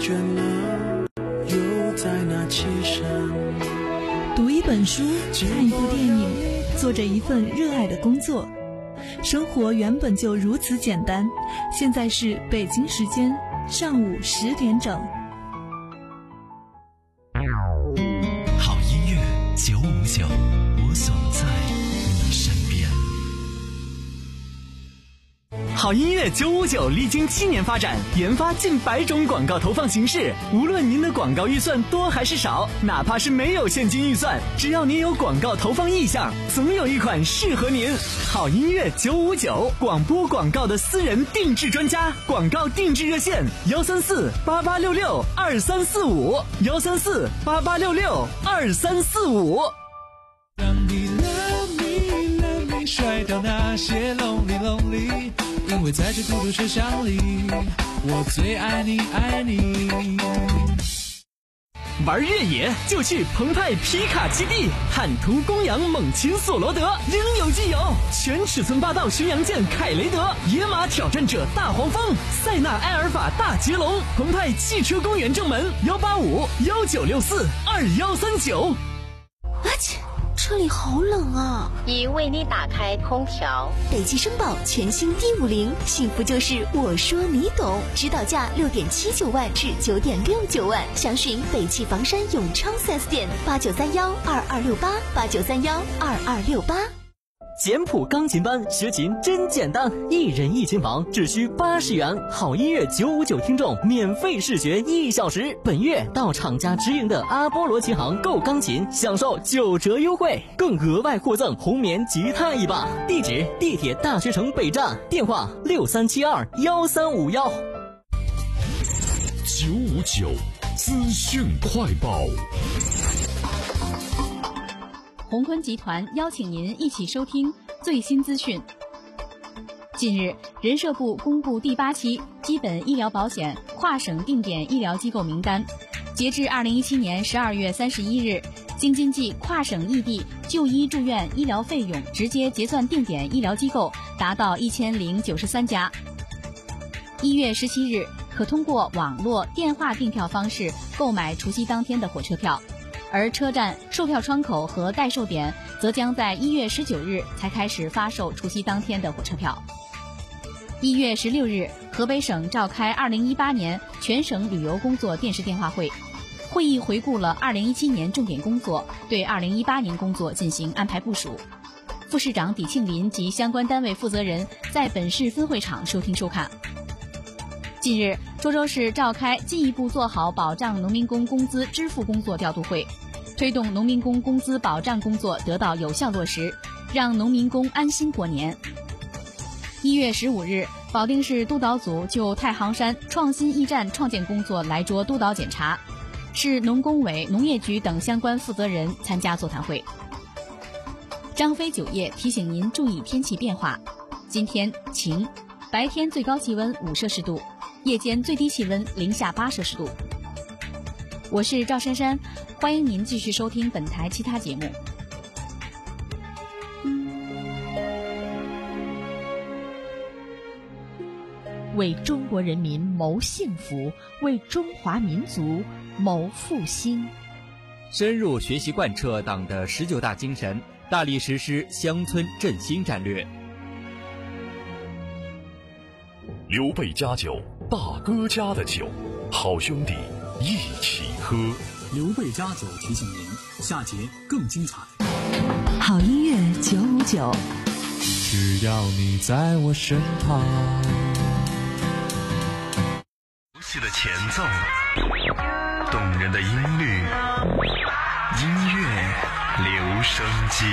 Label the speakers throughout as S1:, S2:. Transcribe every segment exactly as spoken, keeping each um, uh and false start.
S1: 倦了，又在那起身。
S2: 读一本书，看一部电影，做着一份热爱的工作。生活原本就如此简单。现在是北京时间上午十点整。
S3: 好音乐九五九，我总在你身边。好音乐九五九历经七年发展，研发近百种广告投放形式。无论您的广告预算多还是少，哪怕是没有现金预算，只要您有广告投放意向，总有一款适合您。好音乐九五九，广播广告的私人定制专家，广告定制热线幺三四八八六六二三四五幺三四八八六六二三四五。
S4: 让你 love me love me 甩掉那些 lonely lonely， 因为在这孤独车厢里，我最爱你爱你。
S3: 玩越野就去澎湃皮卡基地，汉途公羊猛禽索罗德，应有尽有。全尺寸霸道巡洋舰凯雷德，野马挑战者大黄蜂，塞纳埃尔法大捷龙。澎湃汽车公园正门幺八五幺九六四二幺三九。
S5: 阿切，这里好冷啊！
S6: 已为你打开空调。
S5: 北汽绅宝全新 D 五零，幸福就是我说你懂，指导价六点七九万至九点六九万，详询北汽房山永昌 四 S 店八九三幺二二六八八九三幺二二六八。
S3: 简谱钢琴班学琴真简单，一人一琴房只需八十元，好音乐九五九听众免费试学一小时。本月到厂家直营的阿波罗琴行购钢琴，享受九折优惠，更额外获赠红棉吉他一把。地址：地铁大学城北站，电话六三七二幺三五幺。
S7: 九五九资讯快报。
S8: 宏坤集团邀请您一起收听最新资讯。近日，人社部公布第八期基本医疗保险跨省定点医疗机构名单。截至二零一七年十二月三十一日，京津冀跨省异地就医住院医疗费用直接结算定点医疗机构达到一千零九十三家。一月十七日，可通过网络、电话订票方式购买除夕当天的火车票。而车站、售票窗口和代售点则将在一月十九日才开始发售除夕当天的火车票。一月十六日，河北省召开二零一八年全省旅游工作电视电话会，会议回顾了二零一七年重点工作，对二零一八年工作进行安排部署。副市长狄庆林及相关单位负责人在本市分会场收听收看。近日，涿州市召开进一步做好保障农民工工资支付工作调度会，推动农民工工资保障工作得到有效落实，让农民工安心过年。一月十五日，保定市督导组就太行山创新驿站创建工作来桌督导检查，市农工委、农业局等相关负责人参加座谈会。张飞酒业提醒您注意天气变化，今天晴，白天最高气温五摄氏度，夜间最低气温零下八摄氏度。我是赵珊珊，欢迎您继续收听本台其他节目。
S9: 为中国人民谋幸福，为中华民族谋复兴。
S10: 深入学习贯彻党的十九大精神，大力实施乡村振兴战略。
S7: 刘备家酒，大哥家的酒，好兄弟一起喝。
S11: 刘备家酒提醒您，下节更精彩。
S2: 好音乐九五九，
S4: 只要你在我身旁。
S7: 游戏的前奏，动人的音律，音乐留声机。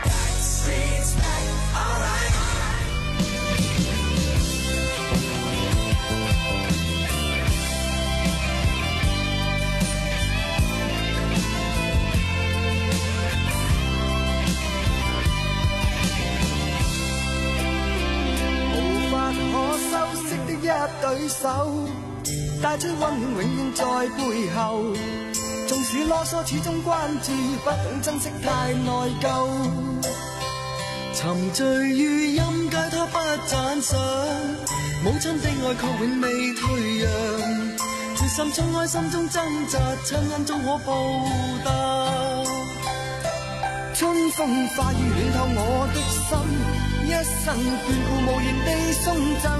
S1: 一對手，帶出溫暖永遠在背後。縱使囉嗦，始終關注，不懂珍惜太內疚。沉醉於音階，他不讚賞。母親的愛確永未退讓，至心衝開心中掙扎，親恩終可報答。春風化雨暖透我的心，一生眷顧無言地送贈。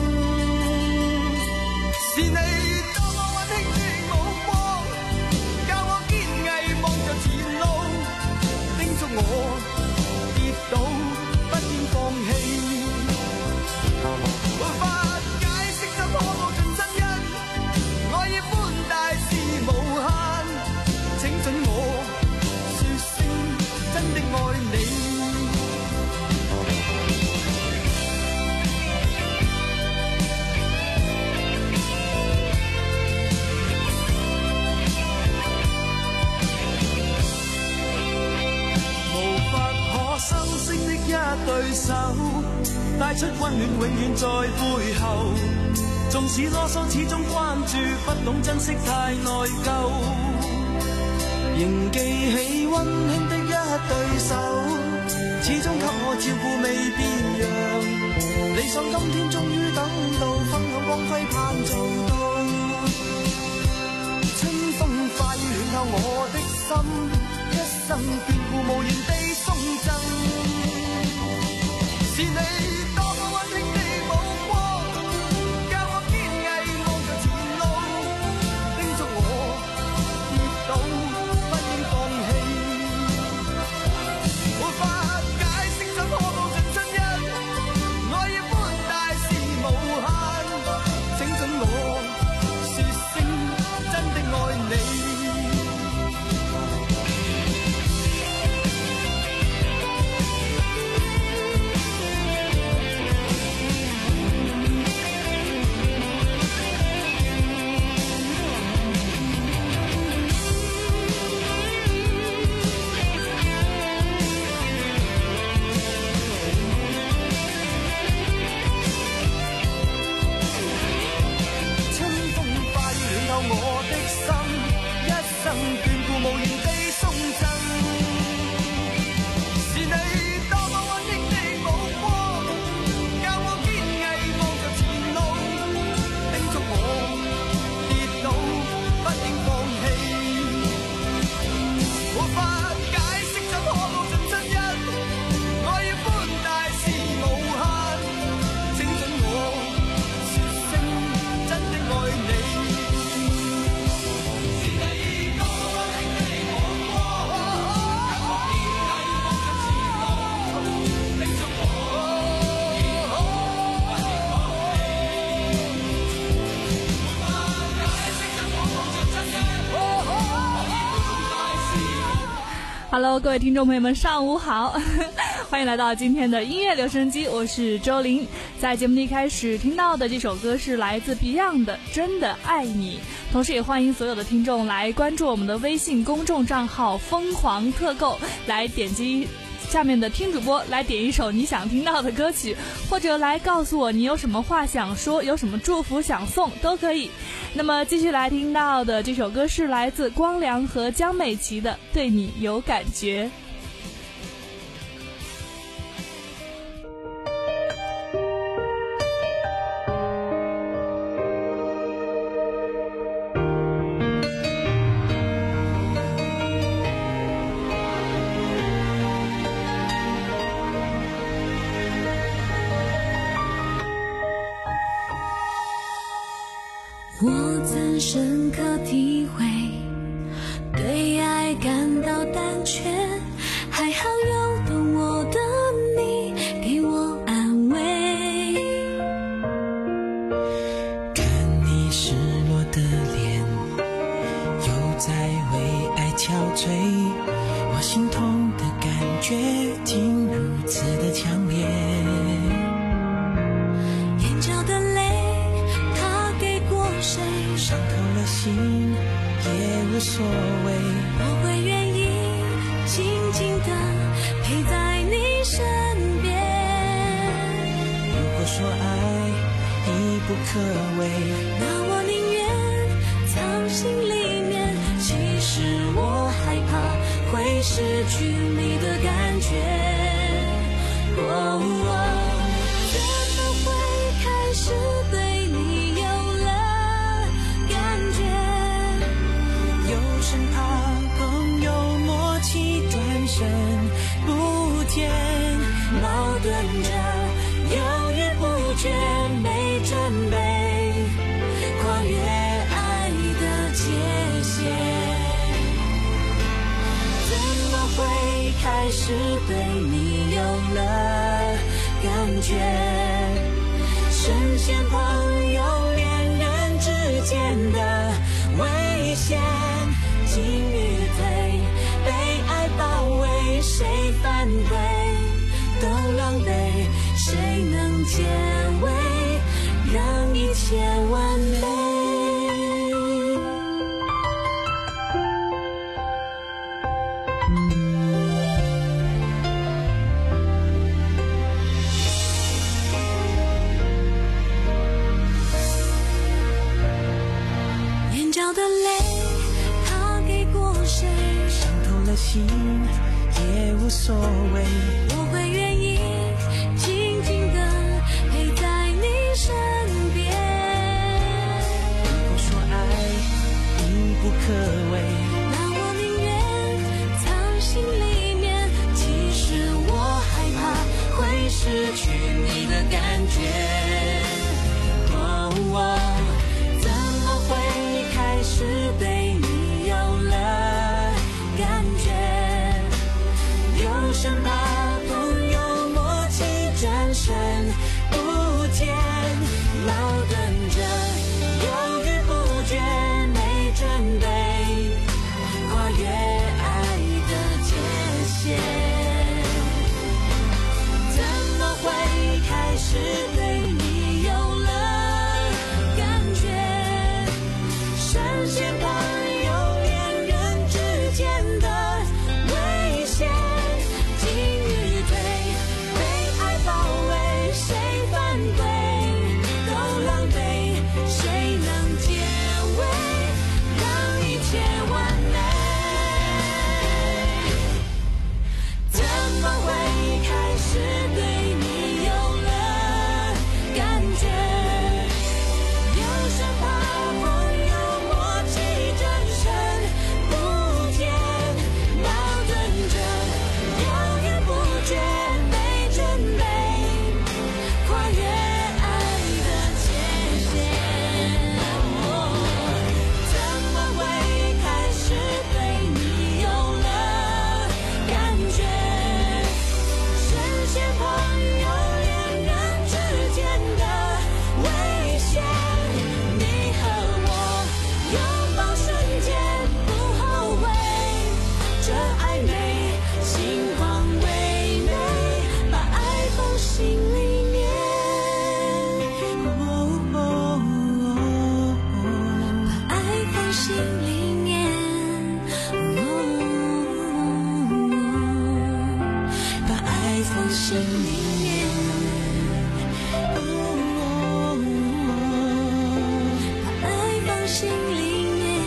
S1: 是你多麼溫馨的目光，教我堅毅望着前路，叮囑我跌倒不應放棄。無法解釋怎可報盡真恩，愛意寬大是無限，請准我說聲真的愛你。無法可修飾的一對手，帶出溫暖永遠在背後，縱使囉嗦始終關注，不懂珍惜太內疚。仍記起溫馨的一對手，始終給我照顧未變樣。理想今天終於等到，分享光輝盼做到。春風化雨暖透我的心，一生眷顧無言地送贈。是你多麼溫馨的目光，教我堅毅望着前路，叮囑我跌倒不應放棄。無法解釋怎可報盡真恩，愛意寬大是無限，請准我說聲真的愛你。
S2: Hello， 各位听众朋友们，上午好，欢迎来到今天的音乐留声机，我是周玲。在节目的一开始听到的这首歌是来自 Beyond 的《真的爱你》，同时也欢迎所有的听众来关注我们的微信公众账号疯狂特购，来点击下面的听主播来点一首你想听到的歌曲，或者来告诉我你有什么话想说，有什么祝福想送都可以。那么继续来听到的这首歌是来自光良和江美琪的《对你有感觉》。
S12: 我曾深刻体会，对爱感到胆怯，还好有懂我的你给我安慰。
S13: 看你失落的脸，又在为爱憔悴，我心痛的感觉竟如此的强烈。
S12: 眼角的泪
S13: 伤透了心也无所谓，
S12: 我会愿意静静地陪在你身边。
S13: 如果说爱已不可为，
S12: 那我宁愿藏心里面。其实我害怕会失去你的感觉。哦哦，怎么会开始对你有了感觉？ 始对你有了感觉，深陷朋友恋人之间的危险，进与退，被爱包围，谁反对都狼狈，谁能解围，让一切完美。眼角的泪他给过谁，
S13: 伤透了心也无所谓，
S12: 我会愿意静静地陪在你身边。
S13: 如果说爱你不可为，
S12: 那我宁愿藏心里面，其实我害怕会失去你的感觉。哦哦，怎么会开始对你有了感觉，又生怕朋友默契转身不见，矛盾着犹豫不决，没准备跨越爱的界限，怎么会开始对你有了感觉，深陷朋友恋人之间的危险，进与退，被爱包围，谁反对都狼狈，谁能解围，让一切完美，怎么会开始对你有了感觉，又生怕朋友默契转身不见，矛盾着犹豫不决，没准备跨越爱的界限，怎么会开始对你有了感觉，深陷朋友恋人之间的危险，你和我拥抱瞬间不后悔，这暧昧心慌微美，把爱放心里面，把爱放心里面，把爱放心里面，把爱放心里面。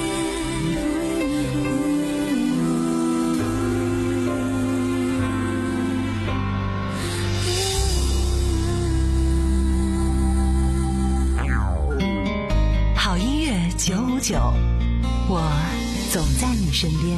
S14: 好音乐九五九，我总在你身边。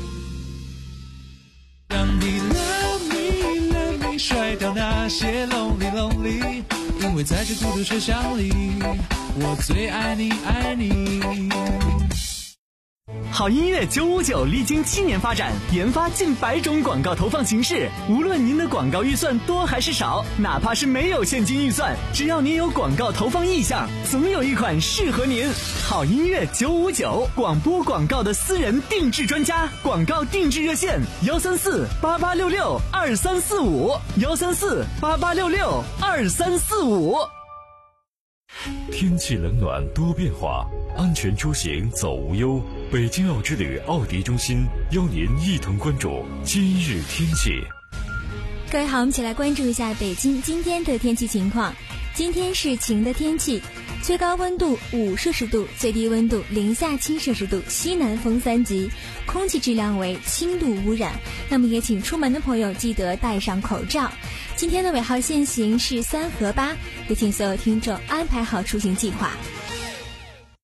S4: 让你 love me love me 甩掉那些 lonely lonely， 因为在这孤独车厢里，我最爱你爱你。
S3: 好音乐九五九历经七年发展，研发近百种广告投放形式。无论您的广告预算多还是少，哪怕是没有现金预算，只要您有广告投放意向，总有一款适合您。好音乐九五九，广播广告的私人定制专家，广告定制热线幺三四八八六六二三四五幺三四八八六六二三四五。
S15: 天气冷暖多变化，安全出行走无忧。北京奥之旅奥迪中心邀您一同关注今日天气。
S16: 各位好，我们一起来关注一下北京今天的天气情况。今天是晴的天气，最高温度五摄氏度，最低温度零下七摄氏度，西南风三级，空气质量为轻度污染。那么也请出门的朋友记得戴上口罩。今天的尾号限行是三和八，也请所有听众安排好出行计划。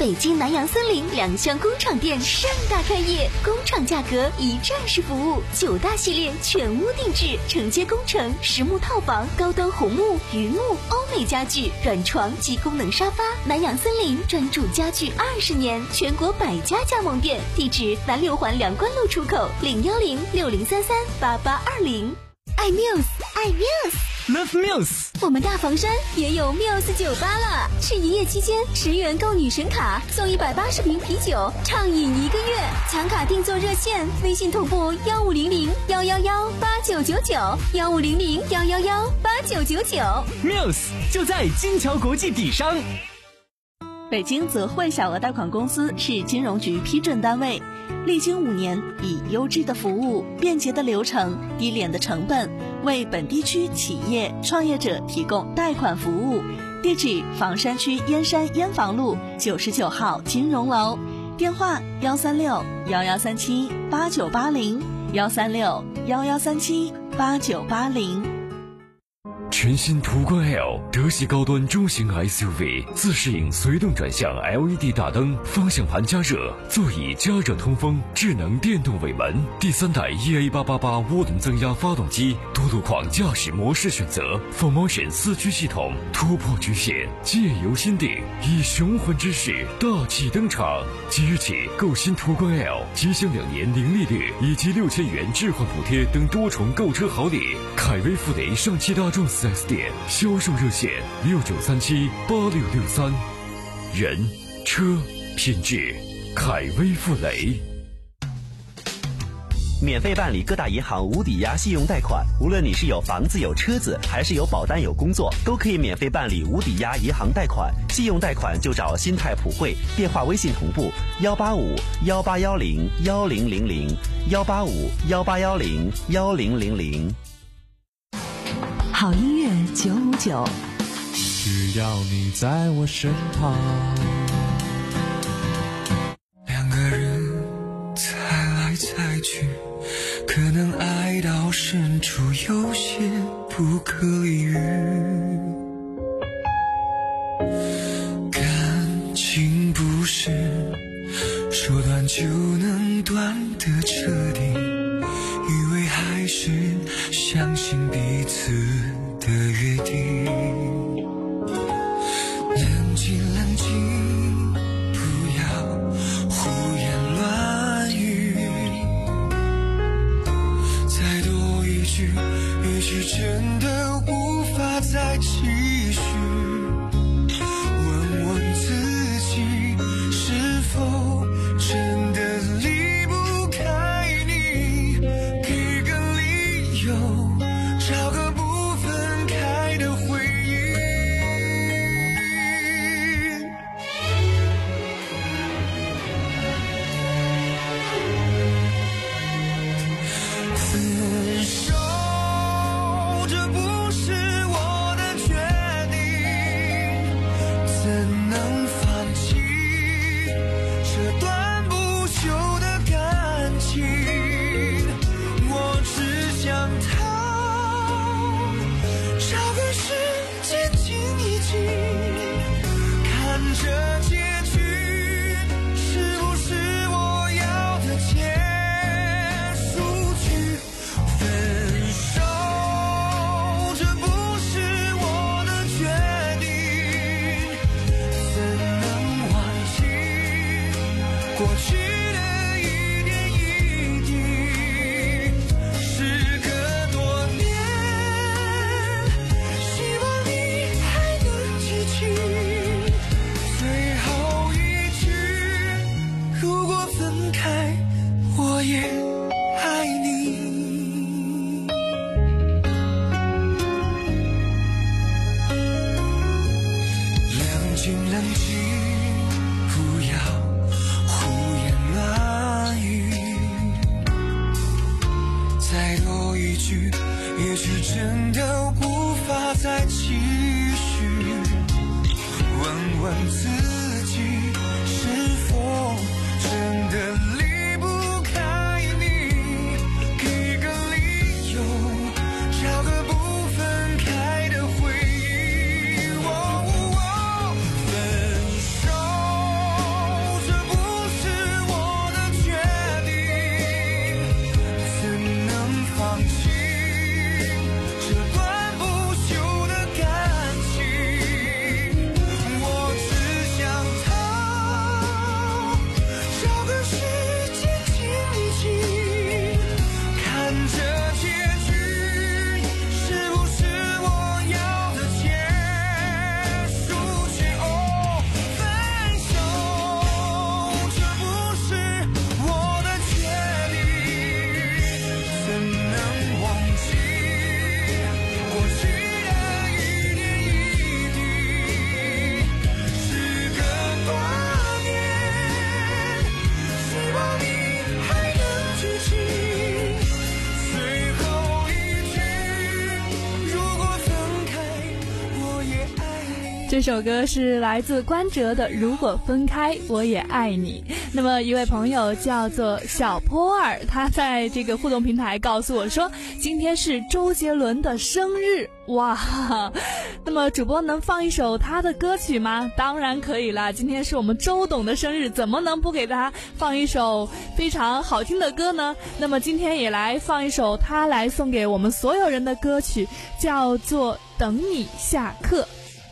S5: 北京南洋森林两厢工厂店盛大开业，工厂价格一站式服务，九大系列全屋定制，承接工程、实木套房、高端红木、榆木、欧美家具、软床及功能沙发。南洋森林专注家具二十年，全国百家加盟店，地址南六环梁关路出口，零幺零六零三三八八二零。爱 Muse， 爱 Muse。Love
S3: Muse，
S16: 我们大房山也有 Muse 酒吧了，是营业期间十元购女神卡送一百八十瓶啤酒，畅饮一个月。抢卡订座热线：微信同步幺五零零幺幺幺八九九九，幺五零零幺幺幺八九九九。
S3: Muse 就在金桥国际底商。
S17: 北京泽汇小额贷款公司是金融局批准单位，历经五年，以优质的服务、便捷的流程、低廉的成本，为本地区企业创业者提供贷款服务。地址：房山区燕山燕房路九十九号金融楼，电话：幺三六幺幺三七八九八零，幺三六幺幺三七八九八零。
S15: 全新途观 L 德系高端中型 S U V， 自适应随动转向 L E D 大灯，方向盘加热，座椅加热通风，智能电动尾门，第三代 E A 八八八涡轮增压发动机，多路况驾驶模式选择 ，four motion 四驱系统，突破局限，借由心定，以雄浑之势大气登场。即日起购新途观 L， 即享两年零利率以及六千元置换补贴等多重购车好礼。凯威富雷上汽大众四 S 店销售热线六九三七八六六三，人车品质，凯威富雷。
S18: 免费办理各大银行无抵押信用贷款，无论你是有房子有车子，还是有保单有工作，都可以免费办理无抵押银行贷款。信用贷款就找新泰普惠，电话微信同步幺八五幺八幺零幺零零零幺八五幺八幺零幺零零零。
S14: 好音乐九五九，
S4: 只要你在我身旁。
S13: 两个人猜来猜去，可能爱到深处有些不可理喻。感情不是说断就能断的彻底，以为还是相信彼此的约定。冷静冷静，不要胡言乱语，再多一句也许真的无法再继续。问问自己，是否真的离不开你，给个理由，找个不分开的回忆。分手，这不是我的决定，怎能放弃这段不朽的感情？我只想逃，找个时间静一静，看着结局是不是我要的结束曲。分手，这不是我的决定，怎能忘记过去的一点一滴？时隔多年，希望你还能记起最后一句，如果分开，我也爱你。冷静冷静，不要胡言乱语，再多一句也许真的无法再继续。问问自己，是否真的离不开你，
S2: 这首歌是来自关喆的《如果分开我也爱你》。那么一位朋友叫做小坡儿，他在这个互动平台告诉我说，今天是周杰伦的生日。哇，那么主播能放一首他的歌曲吗？当然可以啦，今天是我们周董的生日，怎么能不给他放一首非常好听的歌呢？那么今天也来放一首他来送给我们所有人的歌曲，叫做《等你下课》。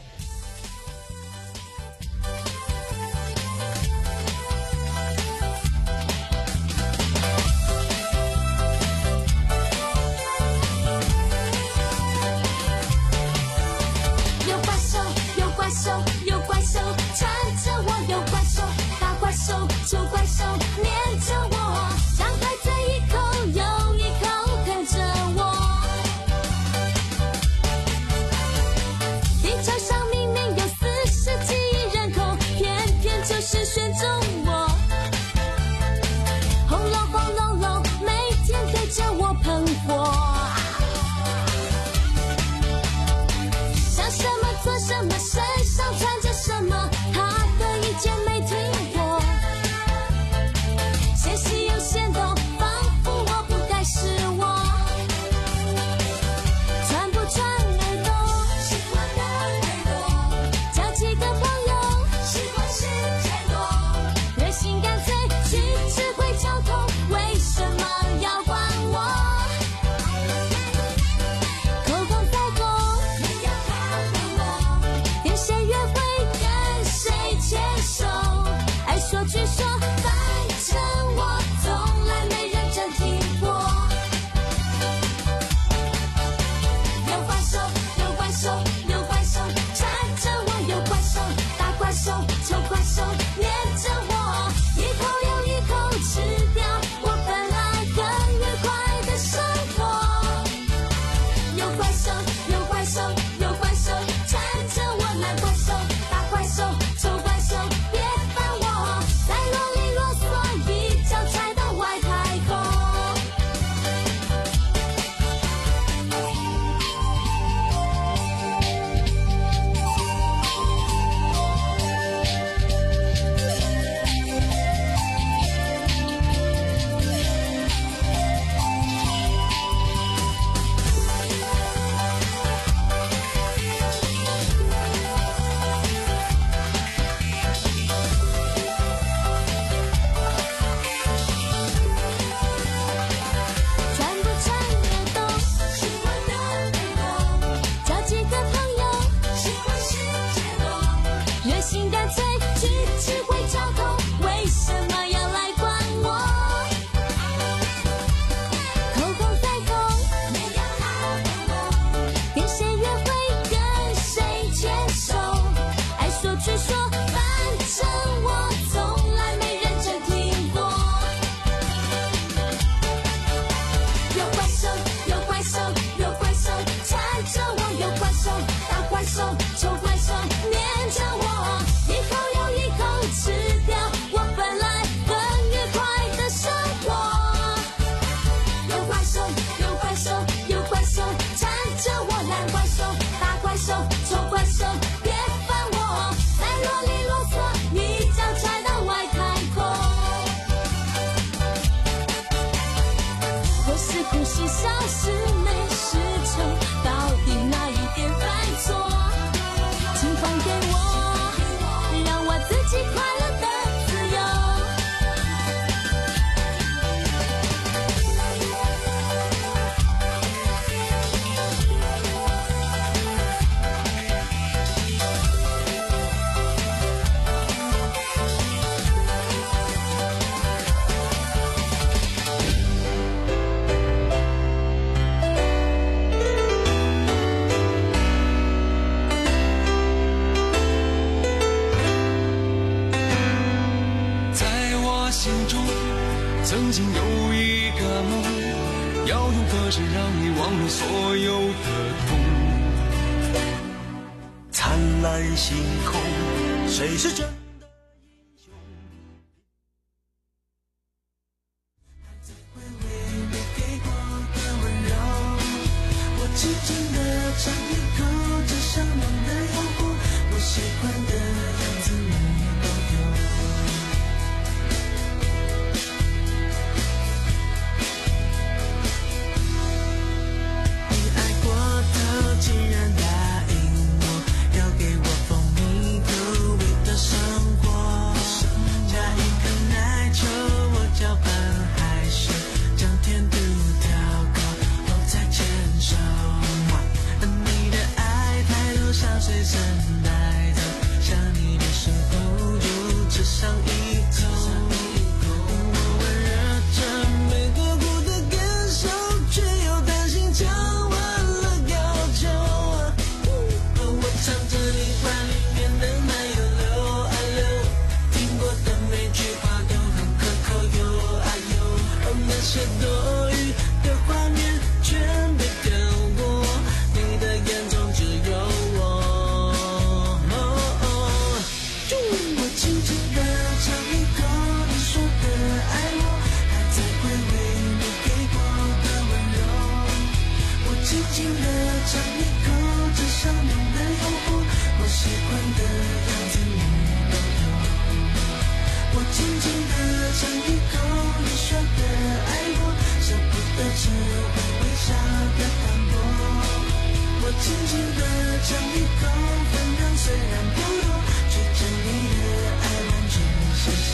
S12: 有怪兽缠着我，有怪兽大怪兽臭怪兽黏着我，张开嘴一口又一口啃着我。地球上明明有四十几亿人口，偏偏就是选中我。轰隆轰隆隆，每天对着我喷火。想什么做什么，身上穿着什么，他的意见没听过。纤细又显动，仿佛我不该是我。穿不穿耳朵，喜欢的耳朵。交几个朋友，喜欢事太多。热心干脆去指挥交通，为什么要管我？口红再红，你要看到我。跟谁约会，跟谁牵手，爱说去说，反正我从来没认真听过。有怪兽，有怪兽，有怪兽缠着我，有怪兽大怪兽臭怪兽黏着我，一口又一口吃掉我本来更愉快的生活。有怪兽，有怪兽，有怪兽缠着我，男怪兽大怪兽臭怪兽别烦我，再啰里啰嗦一脚踩到外太空。穿不穿耳朵，喜欢的耳朵。交几个朋友，喜欢事太多。热心干脆去指挥交通，为什么要来管我？口红再红，没有好的我。跟谁约会，跟谁牵手，爱说去说，反正我从来没认真听过。有怪兽，有怪兽，有怪兽缠着我，有怪兽大怪兽臭怪兽黏着我，一口又一口吃掉我本来更愉快的生活。有怪兽，有怪兽，有怪兽缠着我，男怪兽大怪兽臭怪兽别烦我，再啰里啰嗦一脚踩到外太空。或是哭是笑是美是丑，到底哪一点犯错？请还给我，让我自己快乐的自由。
S1: 在我心中，曾经有一个梦，要用歌声让你忘了所有的痛。灿烂星空，谁是真的英雄？还在回味你给过的温柔，我轻轻地尝一口这向往的诱惑，多想
S13: 上浓的诱惑，我喜欢的样子你都有。我轻轻地尝一口你说的爱我，舍不得只会微笑的淡薄。我轻轻地尝一口分量虽然不多，却将你的爱完全吸收。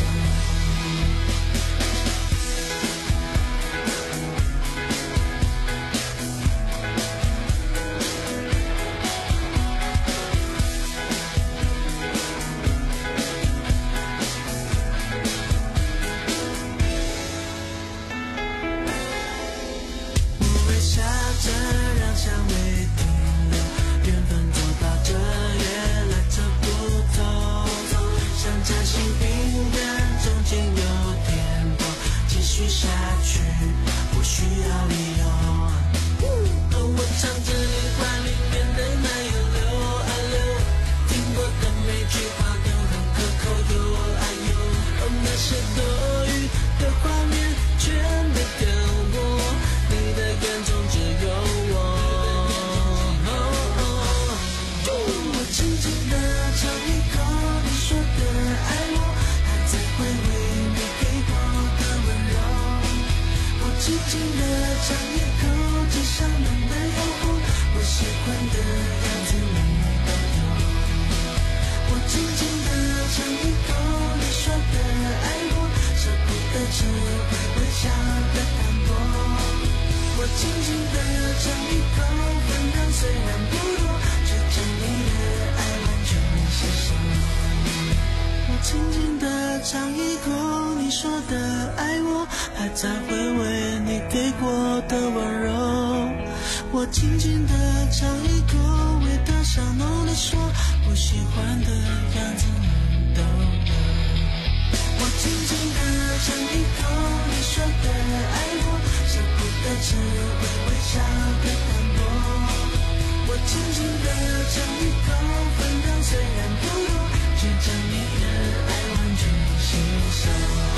S13: 才会为你给过的温柔，我轻轻地尝一口，味道香浓地说，我喜欢的样子你都有。我轻轻地尝一口，你说的爱我，舍不得只会微笑的淡薄。我轻轻地尝一口，分量虽然不多，却将你的爱完全吸收。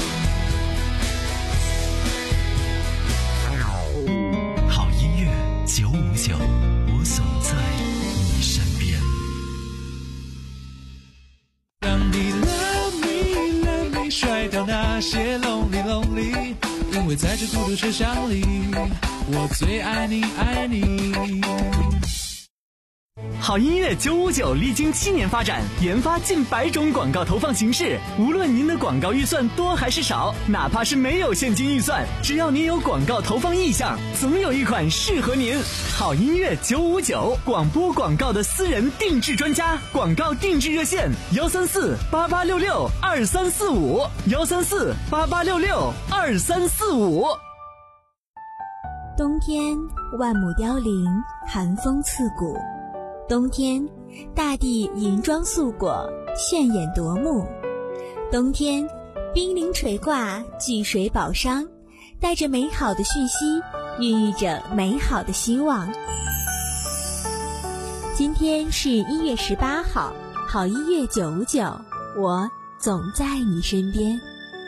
S7: 九五九，我总在你身边。
S4: 当你 love me love me 甩掉那些 lonely lonely， 因为在这孤独车厢里，我最爱你爱你。
S3: 好音乐九五九历经七年发展，研发近百种广告投放形式。无论您的广告预算多还是少，哪怕是没有现金预算，只要您有广告投放意向，总有一款适合您。好音乐九五九，广播广告的私人定制专家，广告定制热线：幺三四八八六六二三四五，幺三四八八六六二三四五。
S16: 冬天，万亩凋零，寒风刺骨。冬天，大地银装素裹，炫眼夺目。冬天，冰凌垂挂，聚水宝商，带着美好的讯息，孕育着美好的希望。今天是一月十八号，好音乐九五九，我总在你身边。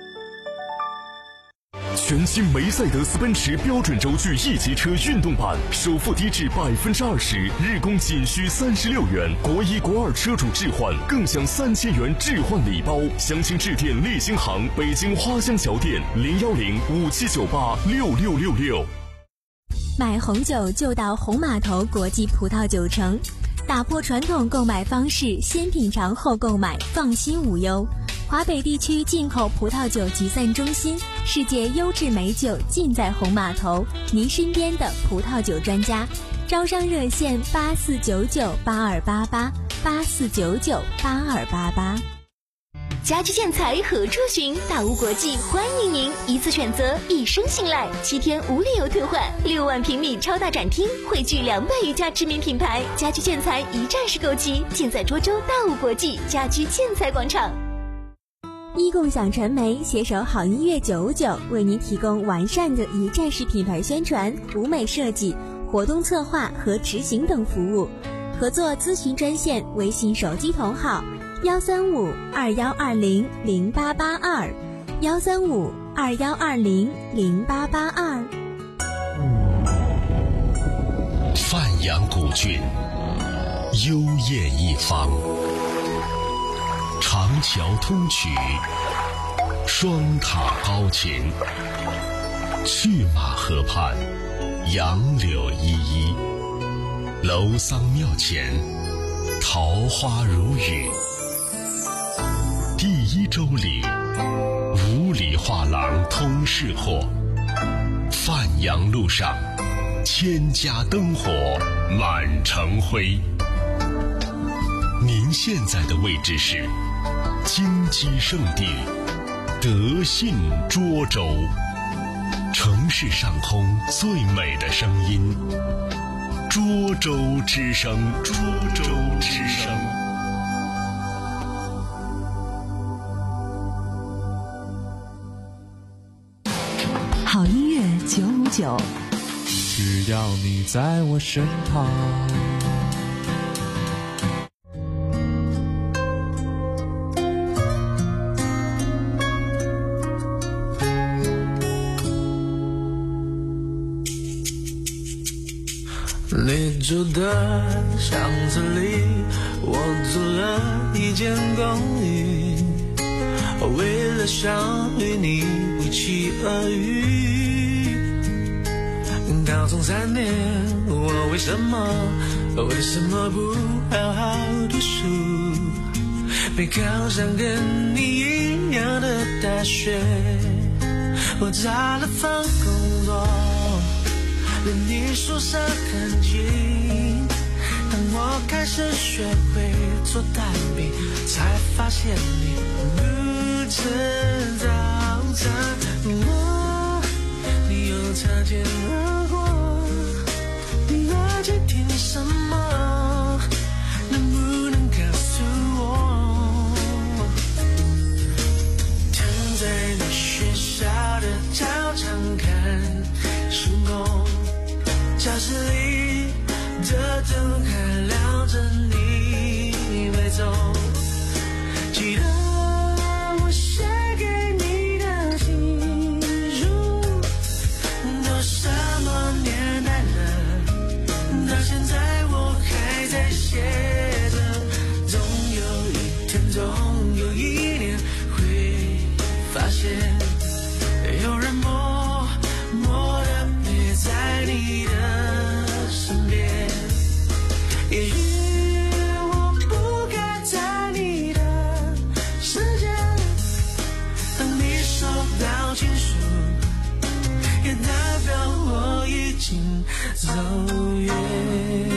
S15: 全新梅赛德斯奔驰标准轴距 E 级车运动版，首付低至百分之二十，日供仅需三十六元，国一国二车主置换更享三千元置换礼包。详情致电立新行北京花乡桥店零幺零五七九八六六六六。
S16: 买红酒就到红码头国际葡萄酒城，打破传统购买方式，先品尝后购买，放心无忧。华北地区进口葡萄酒集散中心，世界优质美酒尽在红码头，您身边的葡萄酒专家。招商热线八四九九八二八八八四九九八二八八。
S5: 家居建材何处寻？大屋国际欢迎您，一次选择，一生信赖，七天无理由退换，六万平米超大展厅，汇聚两百余家知名品牌，家居建材一站式购齐，尽在涿州大屋国际家居建材广场。
S16: 一共享传媒携手好音乐九五九，为您提供完善的一站式品牌宣传、舞美设计、活动策划和执行等服务。合作咨询专线：微信手机同号幺三五二幺二零零八八二，幺三五二幺二零零八八二。
S7: 范阳古郡，
S19: 幽艳一方。长桥通衢，双塔高擎，去马河畔，杨柳依依，楼桑庙前，桃花如雨。第一周里，五里画廊通市货，范阳路上，千家灯火满城辉。您现在的位置是金鸡圣地德信涿州，城市上空最美的声音，涿州之声，涿州之声。
S14: 好音乐九五九，
S4: 只要你在我身旁。
S20: 你住的巷子里，我租了一间公寓，为了想与你不期而遇。高中三年，我为什么为什么不好好读书，没考上跟你一样的大学？我找了份工作，连你宿舍很近。当我开始学会做蛋饼，才发现你不吃早餐。我，你又擦肩而过，你爱去听什么？能不能告诉我？躺在你学校的操场看星空，教室里的灯还亮着，你没走。记得我写给你的情书，都什么年代了，到现在我还在写着。总有一天，总有一年会发现，有人默默地陪在你的身边。也许我不该在你的世界，当你收到情书，也代表我已经走远。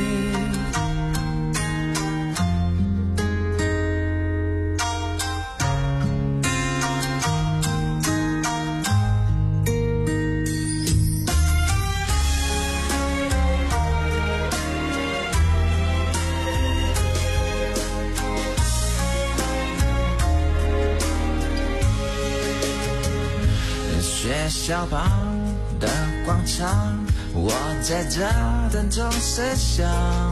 S20: 学校旁的广场，我在这等钟声响，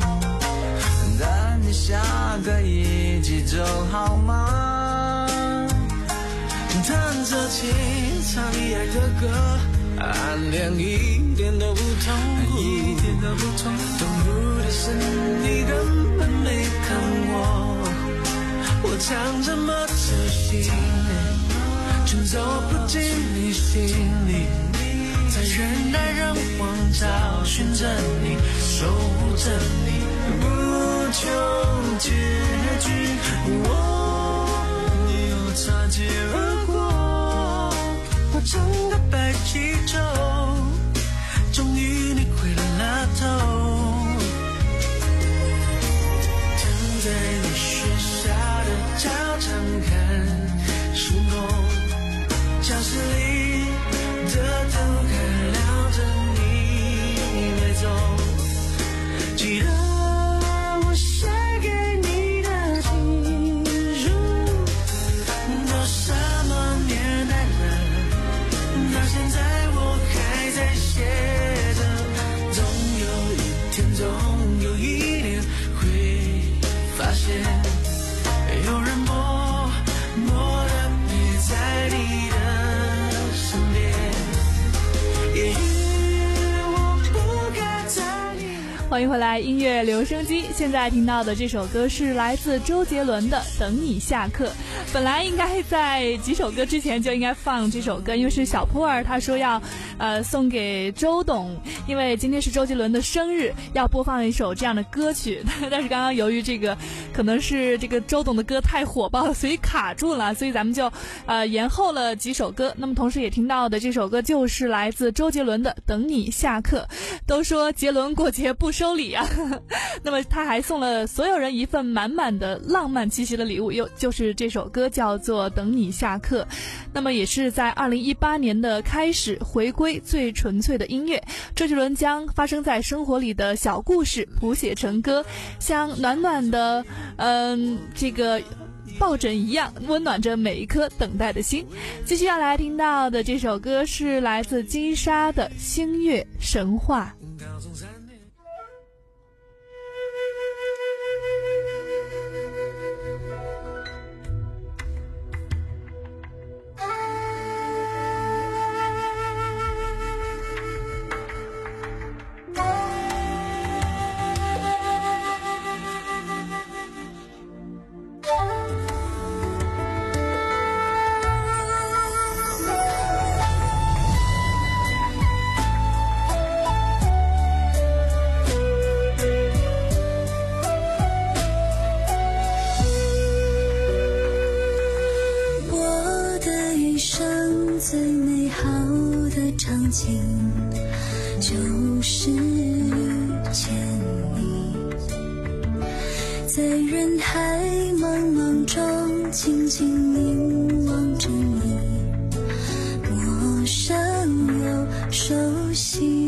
S20: 等你下课一起走好吗？弹着琴，唱你爱的歌，暗恋一点都不痛苦，一点都不痛苦。痛苦的是你根本没看我，我唱这么仔细，却走不进你心里，在人来人往找寻着你，守护着你，不求结局。我，你又擦肩而过，我整个白气球，终于你回了头。躺在你学校的操场看星空，教室里的灯还亮着，你没走。记得我写给你的情书，都什么年代了，到现在我还在写着。总有一天，总有一年会发现，有人默默地陪在你的身边。也许我不该在你
S2: 欢迎回来，音乐留声机。现在听到的这首歌是来自周杰伦的《等你下课》。本来应该在几首歌之前就应该放这首歌，因为是小普儿他说要呃送给周董，因为今天是周杰伦的生日，要播放一首这样的歌曲。但是刚刚由于这个可能是这个周董的歌太火爆了，所以卡住了，所以咱们就呃延后了几首歌。那么同时也听到的这首歌就是来自周杰伦的《等你下课》。都说杰伦过节不收礼啊，那么他还送了所有人一份满满的浪漫气息的礼物，又就是这首歌叫做《等你下课》。那么也是在二零一八年的开始回归最纯粹的音乐，周杰伦将发生在生活里的小故事谱写成歌，像暖暖的嗯这个抱枕一样温暖着每一颗等待的心。继续要来听到的这首歌是来自金莎的《星月神话》。
S12: 最美好的场景就是遇见你，在人海茫茫中静静凝望着你，陌生又熟悉。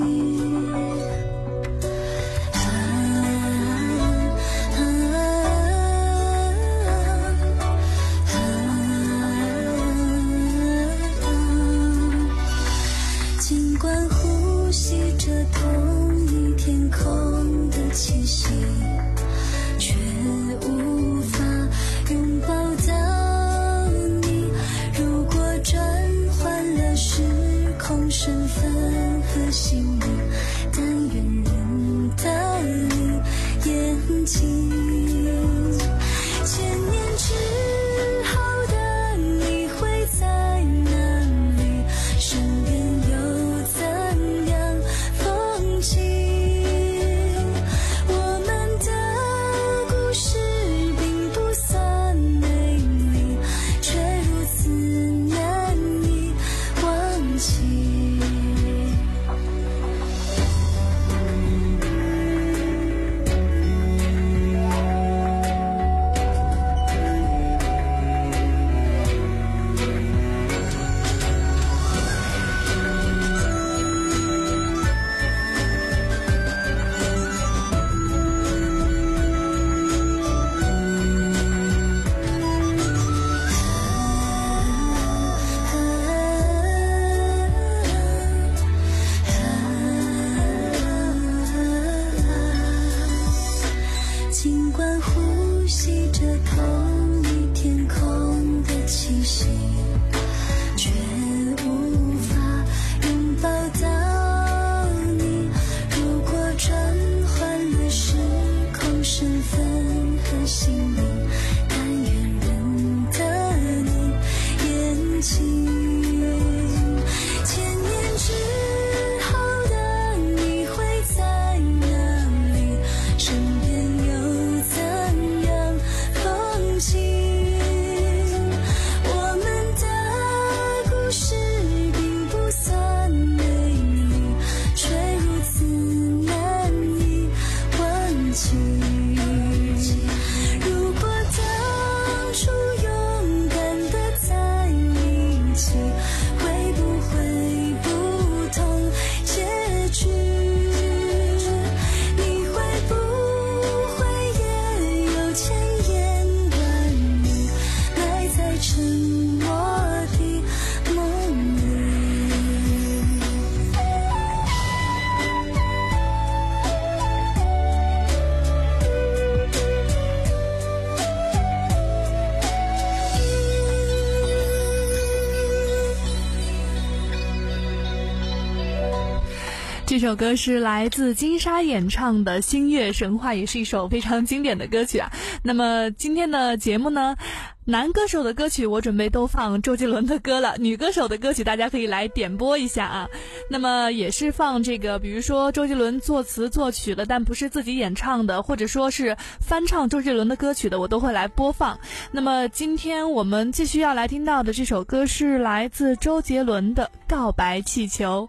S2: 这首歌是来自金莎演唱的《星月神话》，也是一首非常经典的歌曲啊。那么今天的节目呢，男歌手的歌曲我准备都放周杰伦的歌了，女歌手的歌曲大家可以来点播一下啊。那么也是放这个，比如说周杰伦作词作曲的，但不是自己演唱的，或者说是翻唱周杰伦的歌曲的，我都会来播放。那么今天我们继续要来听到的这首歌是来自周杰伦的《告白气球》。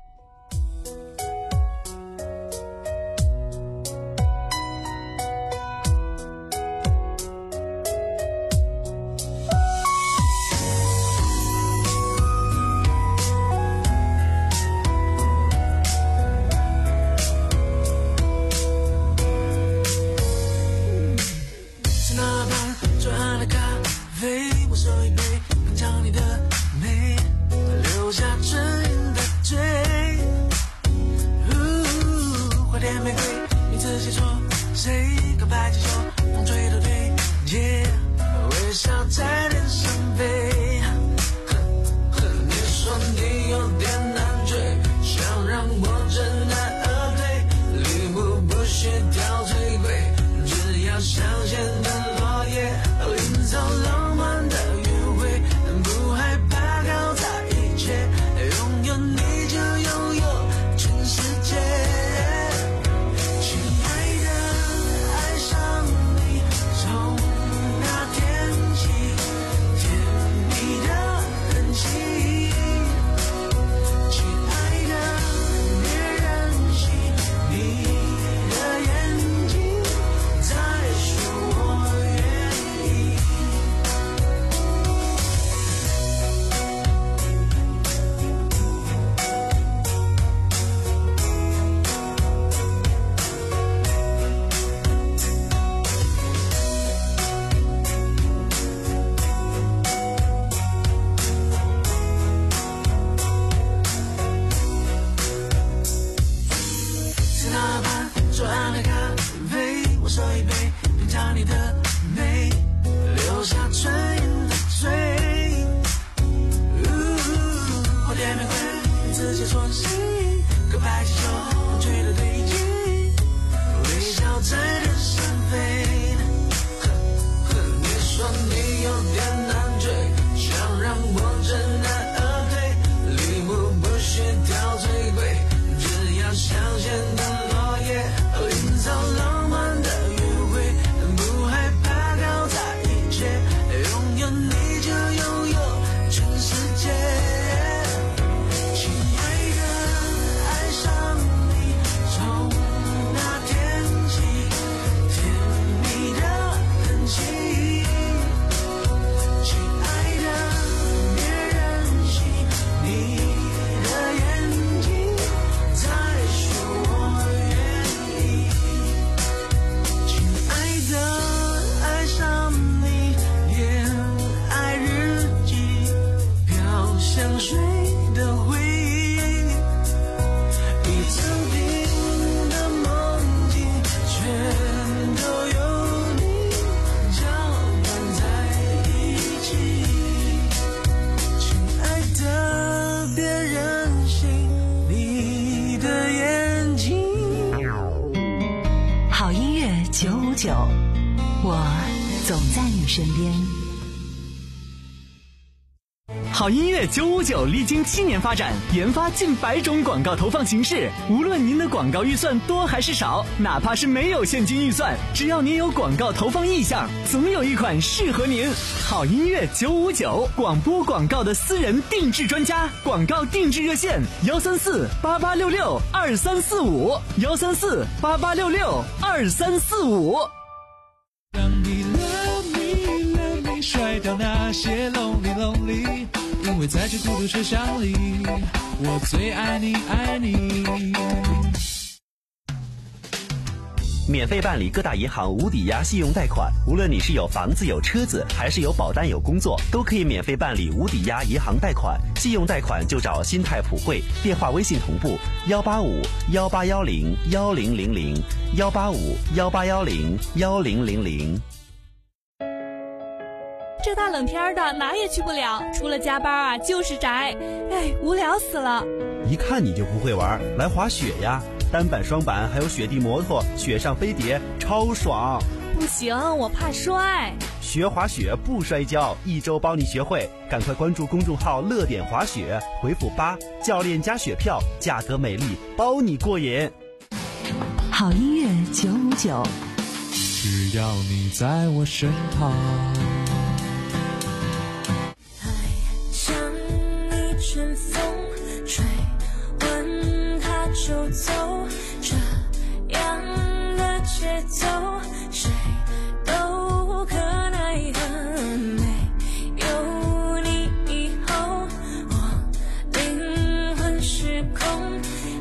S14: 我总在你身边。
S3: 好音乐九五九历经七年发展，研发近百种广告投放形式。无论您的广告预算多还是少，哪怕是没有现金预算，只要您有广告投放意向，总有一款适合您。好音乐九五九，广播广告的私人定制专家，广告定制热线：幺三四八八六六二三四五，幺三四八八六六二三四五。
S4: 让你 love me love me 甩掉那些 lonely lonely， 因为在这孤独车厢里，我最爱你爱你。
S18: 免费办理各大银行无抵押信用贷款，无论你是有房子有车子，还是有保单有工作，都可以免费办理无抵押银行贷款。信用贷款就找新泰普惠，电话微信同步幺八五幺八幺零幺零零零幺八五幺八幺零幺零零零。
S16: 这
S2: 大冷天的哪也去不了，除了加班啊就是宅，哎，无聊死了。
S18: 一看你就不会玩，来滑雪呀，单板双板还有雪地摩托，雪上飞碟超爽。
S2: 不行，我怕摔。
S18: 学滑雪不摔跤，一周帮你学会，赶快关注公众号乐点滑雪，回复八教练加雪票，价格美丽，包你过瘾。
S14: 好音乐九五九，
S4: 只要你在我身旁。
S12: 爱像一阵风吹，闻它就走，这样的节奏，谁都可奈何。没有你以后，我灵魂失控，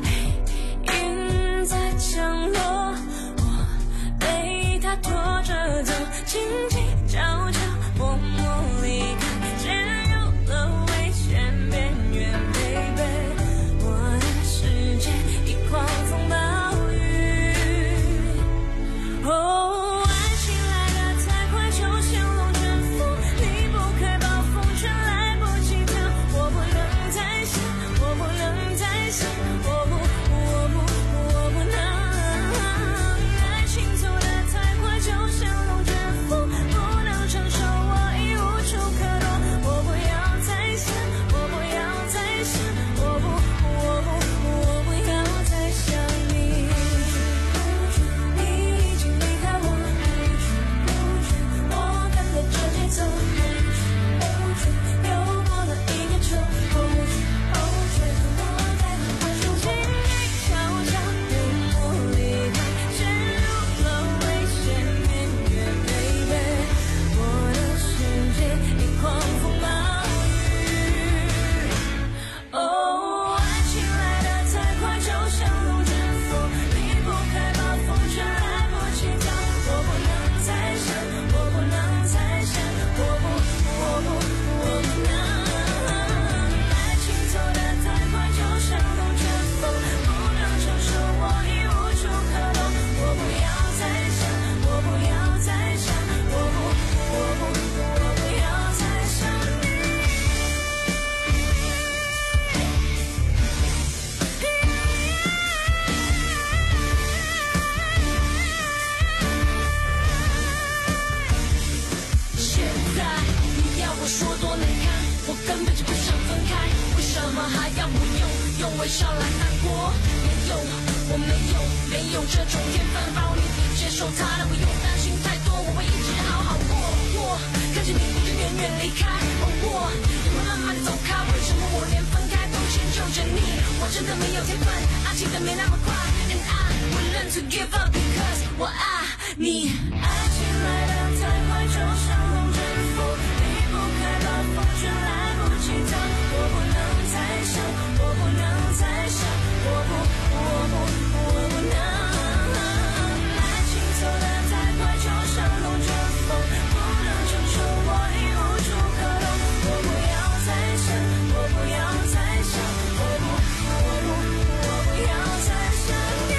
S12: 云在降落，我被它拖着走，轻轻悄悄默默离开，陷入了危险边缘 baby， 我的世界一狂风暴雨。哦，爱情来得太快，就像龙卷风，离不开暴风圈，来不及逃，我不能再想，我不能再想，我不我不我不能。爱情走得太快，就像龙卷风，不能承受，我已无处可躲，我不要再想，我不要再想，我不我不我不要再想你。你已经离开我，我跟着这节奏，流过了一个秋，觉得我在那轻轻悄悄默默离开，陷入了危险边缘 baby， 我的世界一狂风暴雨。哦，爱情来得太快，就像龙卷风，离不开暴风圈，来不及逃，我不能再想，我不能再想，我不我不我不能。爱情走得太快，就像龙卷风，不能承受，我已无处可躲，我不要再想，我不要再想，我不我不我不要再想你。现在你要我说多难看，我根本就不想分开，为什么还要我用用微笑来难过？没有，我没有没有这种天分，把我你接受它，但不用担心太多，我会一直好好过。我看着你不就远远离开，而我也会慢慢的走开，为什么我连分开都迁就着你？我真的没有天分，爱情的没那么快 ，and I will learn to give up because 我爱你。爱情来得太快，就像龙卷风，离不开暴风圈，来不及逃，我不能再想，我不能再想，我不我不我不能。爱情走得太快，就像龙卷风，不能承受，我已无处可躲，我不要再想，我不要再想，我不我不我不要再想你。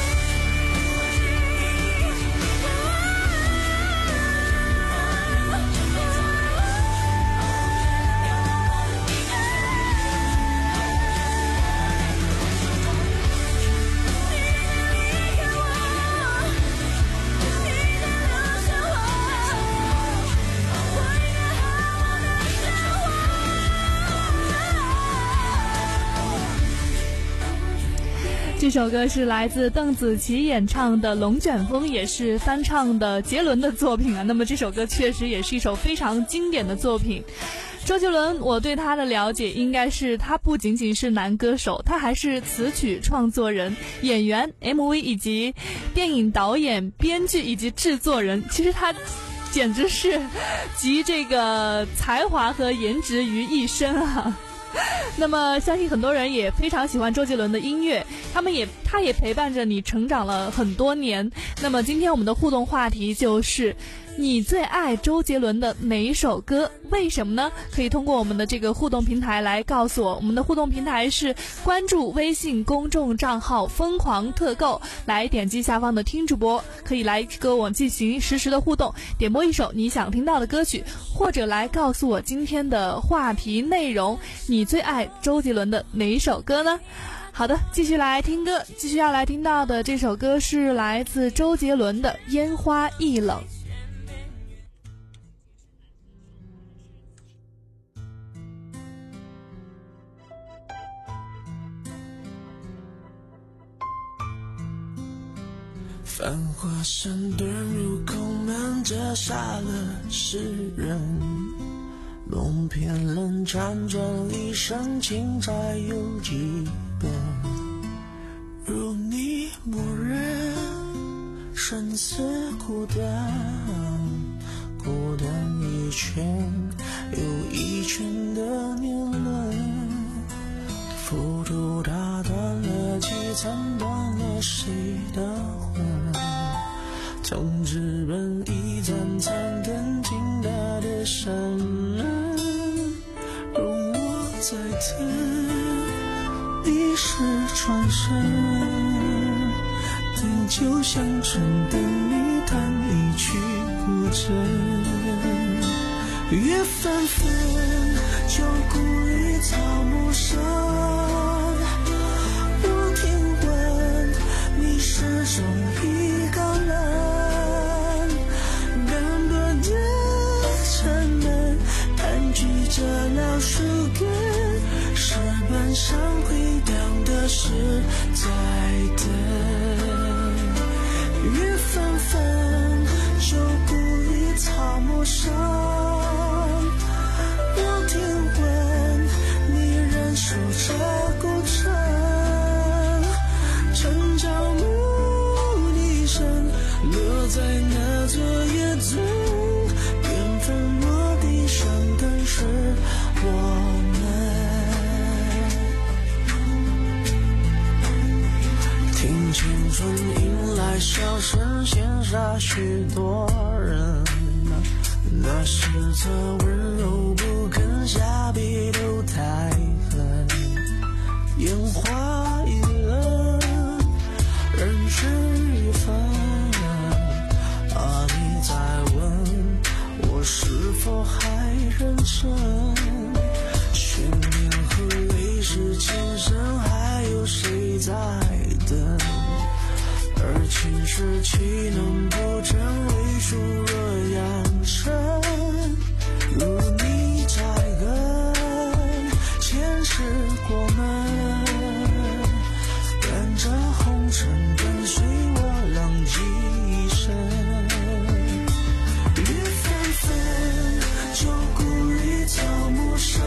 S2: 这首歌是来自邓紫棋演唱的《龙卷风》，也是翻唱的杰伦的作品啊。那么这首歌确实也是一首非常经典的作品。周杰伦，我对他的了解应该是他不仅仅是男歌手，他还是词曲创作人、演员、M V 以及电影导演、编剧以及制作人。其实他简直是集这个才华和颜值于一身啊。那么相信很多人也非常喜欢周杰伦的音乐，他们也他也陪伴着你成长了很多年。那么今天我们的互动话题就是你最爱周杰伦的哪一首歌？为什么呢？可以通过我们的这个互动平台来告诉我。我们的互动平台是关注微信公众账号疯狂特购，来点击下方的听主播，可以来跟我进行实时的互动，点播一首你想听到的歌曲，或者来告诉我今天的话题内容，你最爱周杰伦的哪一首歌呢？好的，继续来听歌，继续要来听到的这首歌是来自周杰伦的《烟花易冷》。
S20: 繁华山段入口满折煞了世人，梦偏冷辗转一生情债有几本，如你默认生死孤单，孤单一圈又一圈的年轮，浮屠打断了几层，断了谁的魂，从纸本一盏残灯倾大的山门，容我再等，你是转身，对酒香醇等你弹一曲古筝，月纷纷就故意草木深，我听闻你始终一个人，干断的城门盘踞着老树根，石板上回荡的是在等，月纷纷就故意草木深，我听闻你仍守着古城，城郊牧笛声落在那座野村，缘分落地生根是我们，听青春迎来笑声，羡煞许多人，那是这温柔不肯下笔都太狠，烟花易冷，人事已分，啊你再问我是否还认真，悬念和泪是情深，还有谁在等，而情是岂能不真，为数若扬声，如你在跟前世过门，赶着红尘跟随我浪迹一生，月纷纷就故意草木深，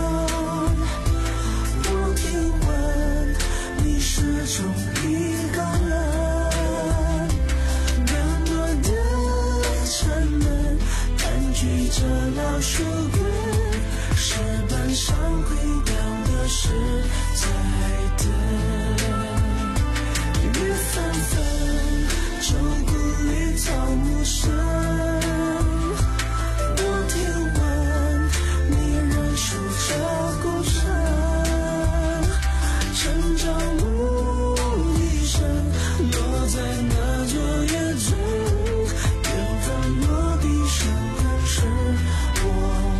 S20: 我听闻你始终一个人，干断的城门盘踞着老树根，石板上回荡的是在等，月纷纷就故意草木深，我听闻你仍守着古城，城郊牧笛声落在那座野村，缘分落地生根是我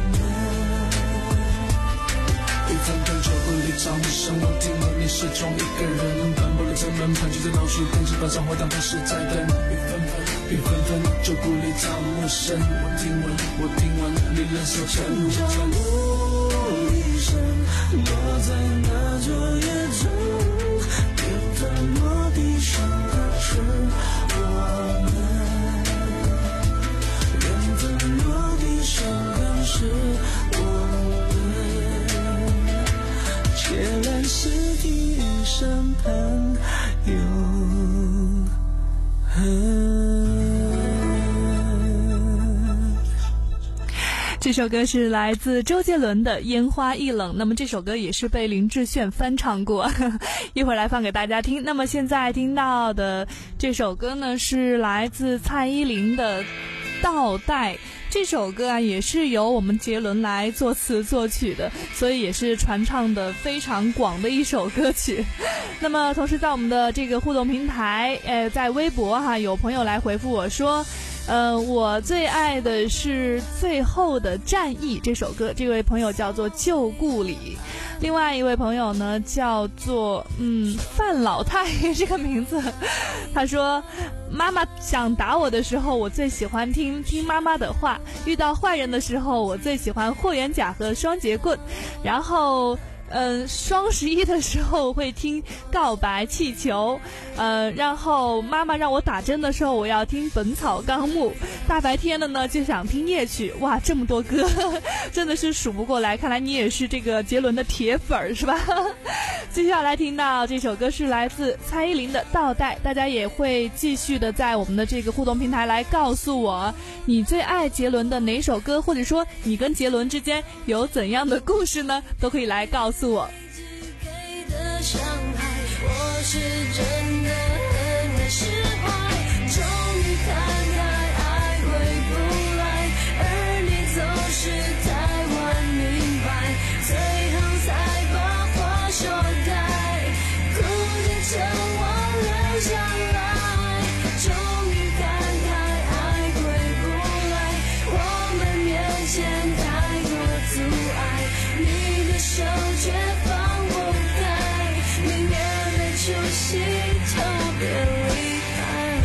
S20: 们，一分分就故意草木深，我听闻你始终一个人，斑驳的城门盘踞在老树根，石板上回荡的是在等，雨纷纷雨纷纷就故意草木深，我听闻我听闻你仍守城郊牧笛声落在那座野村，缘分落地生根是我们，缘分落地生根是我们，且来是一生朋友恨。
S2: 这首歌是来自周杰伦的《烟花易冷》，那么这首歌也是被林志炫翻唱过，一会儿来放给大家听。那么现在听到的这首歌呢，是来自蔡依林的《 倒带。这首歌啊，也是由我们杰伦来作词作曲的，所以也是传唱的非常广的一首歌曲。那么同时在我们的这个互动平台，呃，在微博哈，有朋友来回复我说，呃，我最爱的是《最后的战役》这首歌，这位朋友叫做旧故里。另外一位朋友呢，叫做嗯范老太这个名字，他说妈妈想打我的时候，我最喜欢听听妈妈的话，遇到坏人的时候，我最喜欢霍元甲和双截棍，然后嗯，双十一的时候会听告白气球，呃，然后妈妈让我打针的时候，我要听本草纲目，大白天的呢就想听夜曲。哇，这么多歌，真的是数不过来，看来你也是这个杰伦的铁粉是吧？接下来听到这首歌是来自蔡依林的倒带，大家也会继续的在我们的这个互动平台来告诉我你最爱杰伦的哪首歌，或者说你跟杰伦之间有怎样的故事呢，都可以来告诉我。
S12: 伤害，我是真的很难释怀，终于看开，爱回不来，而你总是太晚明白，最后才把话说开，哭着将我留下来，终于看开，爱回不来，我们面前太多阻碍，你的手却放不开，出息特别厉害。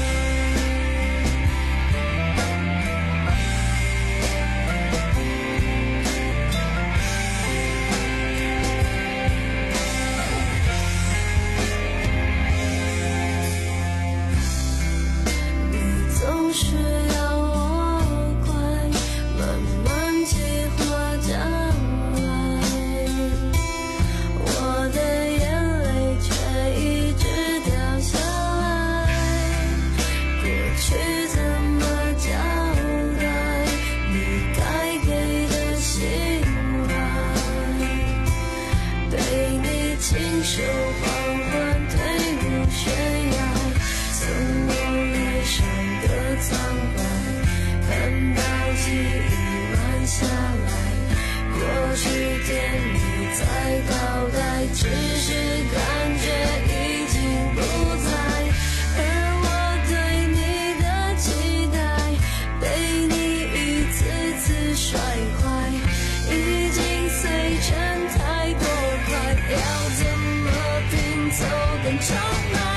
S12: 你总是要我快，慢慢计划将来，我的眼泪却一直掉下来，过去怎么交代你该给的心怀，被你亲手缓缓推入悬崖，送我脸上的苍白，看到记忆慢下来，过去甜蜜在倒带，只是感觉已经不在，而我对你的期待被你一次次摔坏，已经碎成太多块，要怎么拼凑更长耐，